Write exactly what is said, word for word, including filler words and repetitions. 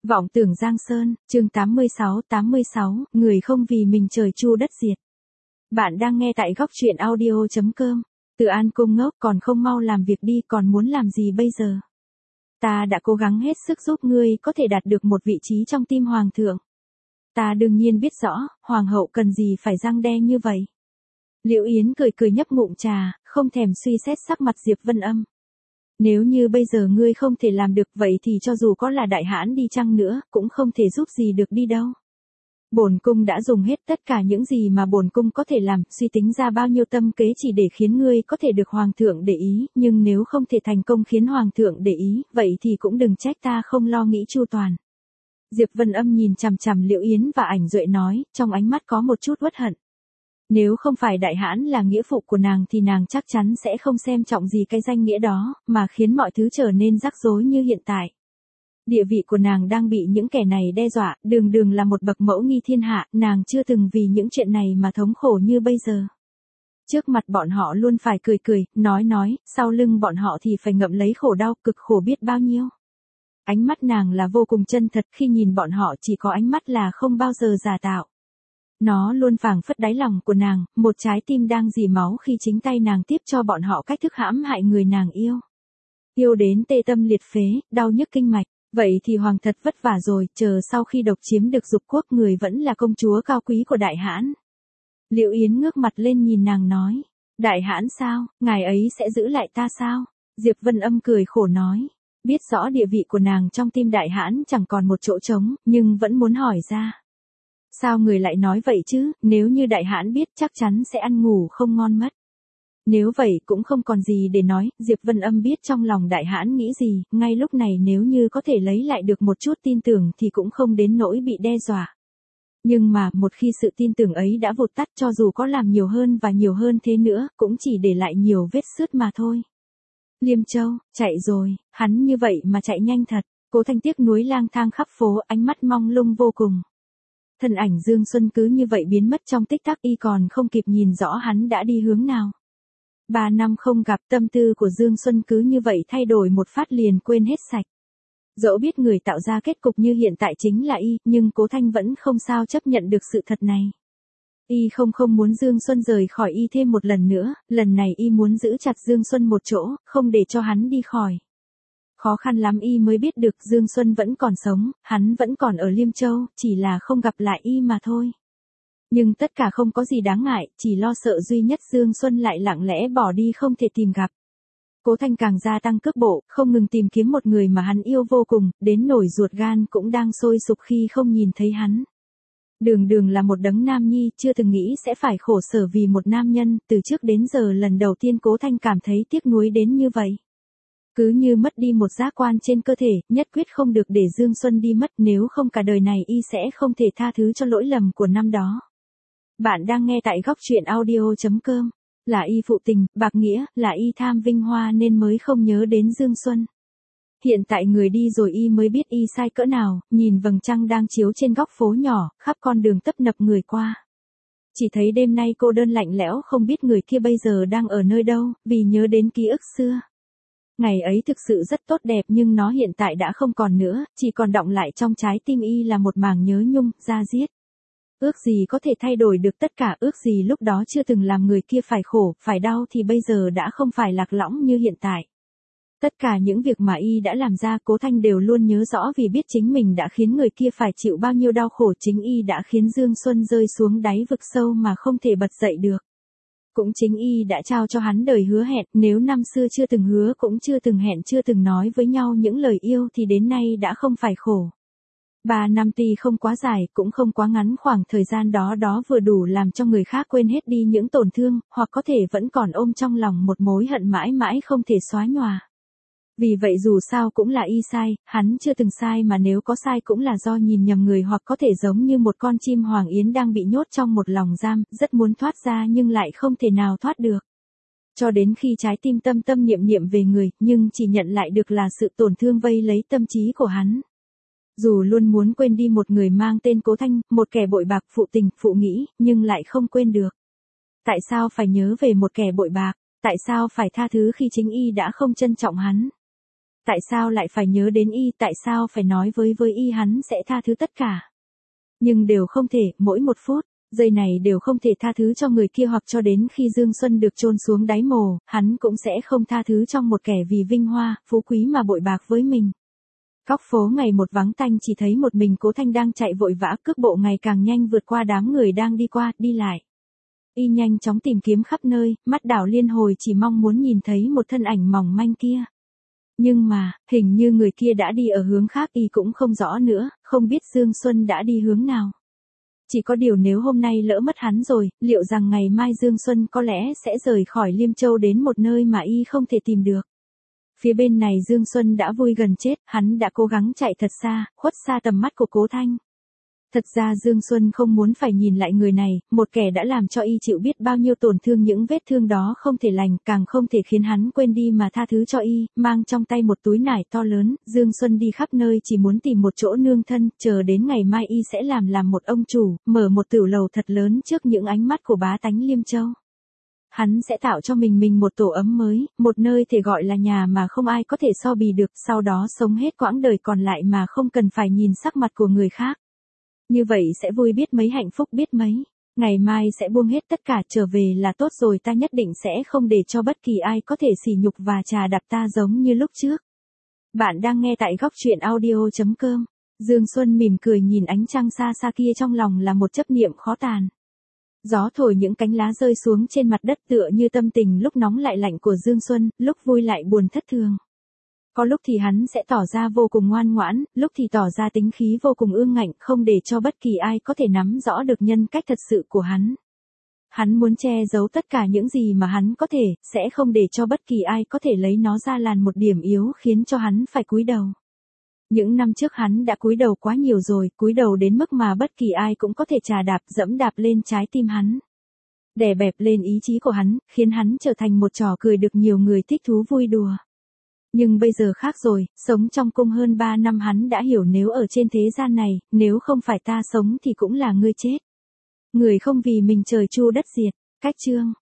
Vọng tưởng Giang Sơn, chương tám mươi sáu, tám mươi sáu, người không vì mình trời chu đất diệt. Bạn đang nghe tại góc truyện audio chấm com. Từ An Cung ngốc, còn không mau làm việc đi, còn muốn làm gì bây giờ? Ta đã cố gắng hết sức giúp ngươi có thể đạt được một vị trí trong tim hoàng thượng. Ta đương nhiên biết rõ, hoàng hậu cần gì phải răng đe như vậy. Liễu Yến cười cười nhấp ngụm trà, không thèm suy xét sắc mặt Diệp Vân Âm. Nếu như bây giờ ngươi không thể làm được vậy thì cho dù có là đại hãn đi chăng nữa, cũng không thể giúp gì được đi đâu. Bổn cung đã dùng hết tất cả những gì mà bổn cung có thể làm, suy tính ra bao nhiêu tâm kế chỉ để khiến ngươi có thể được hoàng thượng để ý, nhưng nếu không thể thành công khiến hoàng thượng để ý, vậy thì cũng đừng trách ta không lo nghĩ chu toàn. Diệp Vân Âm nhìn chằm chằm Liễu Yến và Ảnh Duệ nói, trong ánh mắt có một chút uất hận. Nếu không phải đại hãn là nghĩa phụ của nàng thì nàng chắc chắn sẽ không xem trọng gì cái danh nghĩa đó, mà khiến mọi thứ trở nên rắc rối như hiện tại. Địa vị của nàng đang bị những kẻ này đe dọa, đường đường là một bậc mẫu nghi thiên hạ, nàng chưa từng vì những chuyện này mà thống khổ như bây giờ. Trước mặt bọn họ luôn phải cười cười, nói nói, sau lưng bọn họ thì phải ngậm lấy khổ đau, cực khổ biết bao nhiêu. Ánh mắt nàng là vô cùng chân thật, khi nhìn bọn họ chỉ có ánh mắt là không bao giờ giả tạo. Nó luôn phảng phất đáy lòng của nàng, một trái tim đang rỉ máu khi chính tay nàng tiếp cho bọn họ cách thức hãm hại người nàng yêu. Yêu đến tê tâm liệt phế, đau nhức kinh mạch, vậy thì hoàng thật vất vả rồi, chờ sau khi độc chiếm được Dục Quốc người vẫn là công chúa cao quý của đại hãn. Liễu Yến ngước mặt lên nhìn nàng nói, đại hãn sao, ngài ấy sẽ giữ lại ta sao? Diệp Vân Âm cười khổ nói, biết rõ địa vị của nàng trong tim đại hãn chẳng còn một chỗ trống, nhưng vẫn muốn hỏi ra. Sao người lại nói vậy chứ, nếu như đại hãn biết chắc chắn sẽ ăn ngủ không ngon mất. Nếu vậy cũng không còn gì để nói, Diệp Vân Âm biết trong lòng đại hãn nghĩ gì, ngay lúc này nếu như có thể lấy lại được một chút tin tưởng thì cũng không đến nỗi bị đe dọa. Nhưng mà một khi sự tin tưởng ấy đã vụt tắt cho dù có làm nhiều hơn và nhiều hơn thế nữa, cũng chỉ để lại nhiều vết sứt mà thôi. Liêm Châu, chạy rồi, hắn như vậy mà chạy nhanh thật, Cố Thanh tiếc nuối lang thang khắp phố, ánh mắt mong lung vô cùng. Thân ảnh Dương Xuân cứ như vậy biến mất trong tích tắc, y còn không kịp nhìn rõ hắn đã đi hướng nào. Ba năm không gặp, tâm tư của Dương Xuân cứ như vậy thay đổi một phát liền quên hết sạch. Dẫu biết người tạo ra kết cục như hiện tại chính là y, nhưng Cố Thanh vẫn không sao chấp nhận được sự thật này. Y không không muốn Dương Xuân rời khỏi y thêm một lần nữa, lần này y muốn giữ chặt Dương Xuân một chỗ, không để cho hắn đi khỏi. Khó khăn lắm y mới biết được Dương Xuân vẫn còn sống, hắn vẫn còn ở Liêm Châu, chỉ là không gặp lại y mà thôi. Nhưng tất cả không có gì đáng ngại, chỉ lo sợ duy nhất Dương Xuân lại lặng lẽ bỏ đi không thể tìm gặp. Cố Thanh càng gia tăng cước bộ, không ngừng tìm kiếm một người mà hắn yêu vô cùng, đến nổi ruột gan cũng đang sôi sục khi không nhìn thấy hắn. Đường đường là một đấng nam nhi, chưa từng nghĩ sẽ phải khổ sở vì một nam nhân, từ trước đến giờ lần đầu tiên Cố Thanh cảm thấy tiếc nuối đến như vậy. Cứ như mất đi một giác quan trên cơ thể, nhất quyết không được để Dương Xuân đi mất, nếu không cả đời này y sẽ không thể tha thứ cho lỗi lầm của năm đó. Bạn đang nghe tại góc truyện audio chấm com. Là y phụ tình, bạc nghĩa, là y tham vinh hoa nên mới không nhớ đến Dương Xuân. Hiện tại người đi rồi y mới biết y sai cỡ nào, nhìn vầng trăng đang chiếu trên góc phố nhỏ, khắp con đường tấp nập người qua. Chỉ thấy đêm nay cô đơn lạnh lẽo không biết người kia bây giờ đang ở nơi đâu, vì nhớ đến ký ức xưa. Ngày ấy thực sự rất tốt đẹp nhưng nó hiện tại đã không còn nữa, chỉ còn đọng lại trong trái tim y là một mảng nhớ nhung, da diết. Ước gì có thể thay đổi được tất cả, ước gì lúc đó chưa từng làm người kia phải khổ, phải đau thì bây giờ đã không phải lạc lõng như hiện tại. Tất cả những việc mà y đã làm ra Cố Thanh đều luôn nhớ rõ vì biết chính mình đã khiến người kia phải chịu bao nhiêu đau khổ, chính y đã khiến Dương Xuân rơi xuống đáy vực sâu mà không thể bật dậy được. Cũng chính y đã trao cho hắn đời hứa hẹn, nếu năm xưa chưa từng hứa cũng chưa từng hẹn chưa từng nói với nhau những lời yêu thì đến nay đã không phải khổ. Ba năm tuy không quá dài, cũng không quá ngắn, khoảng thời gian đó đó vừa đủ làm cho người khác quên hết đi những tổn thương, hoặc có thể vẫn còn ôm trong lòng một mối hận mãi mãi không thể xóa nhòa. Vì vậy dù sao cũng là y sai, hắn chưa từng sai mà nếu có sai cũng là do nhìn nhầm người hoặc có thể giống như một con chim hoàng yến đang bị nhốt trong một lòng giam, rất muốn thoát ra nhưng lại không thể nào thoát được. Cho đến khi trái tim tâm tâm niệm niệm về người, nhưng chỉ nhận lại được là sự tổn thương vây lấy tâm trí của hắn. Dù luôn muốn quên đi một người mang tên Cố Thanh, một kẻ bội bạc, phụ tình, phụ nghĩ, nhưng lại không quên được. Tại sao phải nhớ về một kẻ bội bạc? Tại sao phải tha thứ khi chính y đã không trân trọng hắn? Tại sao lại phải nhớ đến y, tại sao phải nói với với y hắn sẽ tha thứ tất cả. Nhưng đều không thể, mỗi một phút, giây này đều không thể tha thứ cho người kia, hoặc cho đến khi Dương Xuân được chôn xuống đáy mồ, hắn cũng sẽ không tha thứ cho một kẻ vì vinh hoa, phú quý mà bội bạc với mình. Góc phố ngày một vắng tanh, chỉ thấy một mình Cố Thanh đang chạy vội vã, cước bộ ngày càng nhanh vượt qua đám người đang đi qua, đi lại. Y nhanh chóng tìm kiếm khắp nơi, mắt đảo liên hồi chỉ mong muốn nhìn thấy một thân ảnh mỏng manh kia. Nhưng mà, hình như người kia đã đi ở hướng khác, y cũng không rõ nữa, không biết Dương Xuân đã đi hướng nào. Chỉ có điều nếu hôm nay lỡ mất hắn rồi, liệu rằng ngày mai Dương Xuân có lẽ sẽ rời khỏi Liêm Châu đến một nơi mà y không thể tìm được. Phía bên này Dương Xuân đã vui gần chết, hắn đã cố gắng chạy thật xa, khuất xa tầm mắt của Cố Thanh. Thật ra Dương Xuân không muốn phải nhìn lại người này, một kẻ đã làm cho y chịu biết bao nhiêu tổn thương, những vết thương đó không thể lành, càng không thể khiến hắn quên đi mà tha thứ cho y, mang trong tay một túi nải to lớn, Dương Xuân đi khắp nơi chỉ muốn tìm một chỗ nương thân, chờ đến ngày mai y sẽ làm làm một ông chủ, mở một tửu lầu thật lớn trước những ánh mắt của bá tánh Liêm Châu. Hắn sẽ tạo cho mình mình một tổ ấm mới, một nơi thể gọi là nhà mà không ai có thể so bì được, sau đó sống hết quãng đời còn lại mà không cần phải nhìn sắc mặt của người khác. Như vậy sẽ vui biết mấy, hạnh phúc biết mấy. Ngày mai sẽ buông hết tất cả, trở về là tốt rồi, ta nhất định sẽ không để cho bất kỳ ai có thể sỉ nhục và chà đạp ta giống như lúc trước. Bạn đang nghe tại góc truyện audio chấm com. Dương Xuân mỉm cười nhìn ánh trăng xa xa kia, trong lòng là một chấp niệm khó tàn. Gió thổi những cánh lá rơi xuống trên mặt đất, tựa như tâm tình lúc nóng lại lạnh của Dương Xuân, lúc vui lại buồn thất thường. Có lúc thì hắn sẽ tỏ ra vô cùng ngoan ngoãn, lúc thì tỏ ra tính khí vô cùng ương ngạnh, không để cho bất kỳ ai có thể nắm rõ được nhân cách thật sự của hắn. Hắn muốn che giấu tất cả những gì mà hắn có thể, sẽ không để cho bất kỳ ai có thể lấy nó ra làm một điểm yếu khiến cho hắn phải cúi đầu. Những năm trước hắn đã cúi đầu quá nhiều rồi, cúi đầu đến mức mà bất kỳ ai cũng có thể chà đạp, dẫm đạp lên trái tim hắn. Đè bẹp lên ý chí của hắn, khiến hắn trở thành một trò cười được nhiều người thích thú vui đùa. Nhưng bây giờ khác rồi, sống trong cung hơn ba năm hắn đã hiểu, nếu ở trên thế gian này, nếu không phải ta sống thì cũng là ngươi chết. Người không vì mình trời chu đất diệt. Cách chương